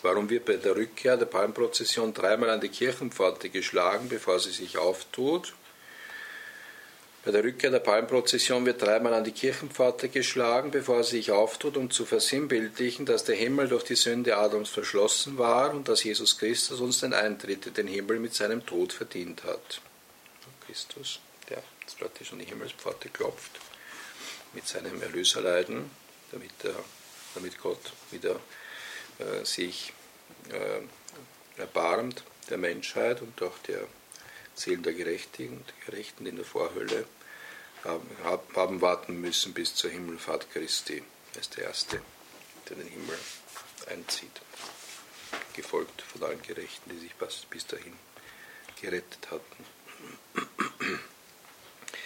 Warum wird bei der Rückkehr der Palmprozession dreimal an die Kirchenpforte geschlagen, bevor sie sich auftut? Bei der Rückkehr der Palmprozession wird dreimal an die Kirchenpforte geschlagen, bevor sie sich auftut, um zu versinnbildlichen, dass der Himmel durch die Sünde Adams verschlossen war und dass Jesus Christus uns den Eintritt in den Himmel mit seinem Tod verdient hat. Christus, der jetzt praktisch an die Himmelspforte klopft, mit seinem Erlöserleiden, damit Gott wieder sich erbarmt der Menschheit und auch der Seelen der Gerechten in der Vorhölle haben warten müssen bis zur Himmelfahrt Christi. Er ist der Erste, der in den Himmel einzieht, gefolgt von allen Gerechten, die sich bis dahin gerettet hatten.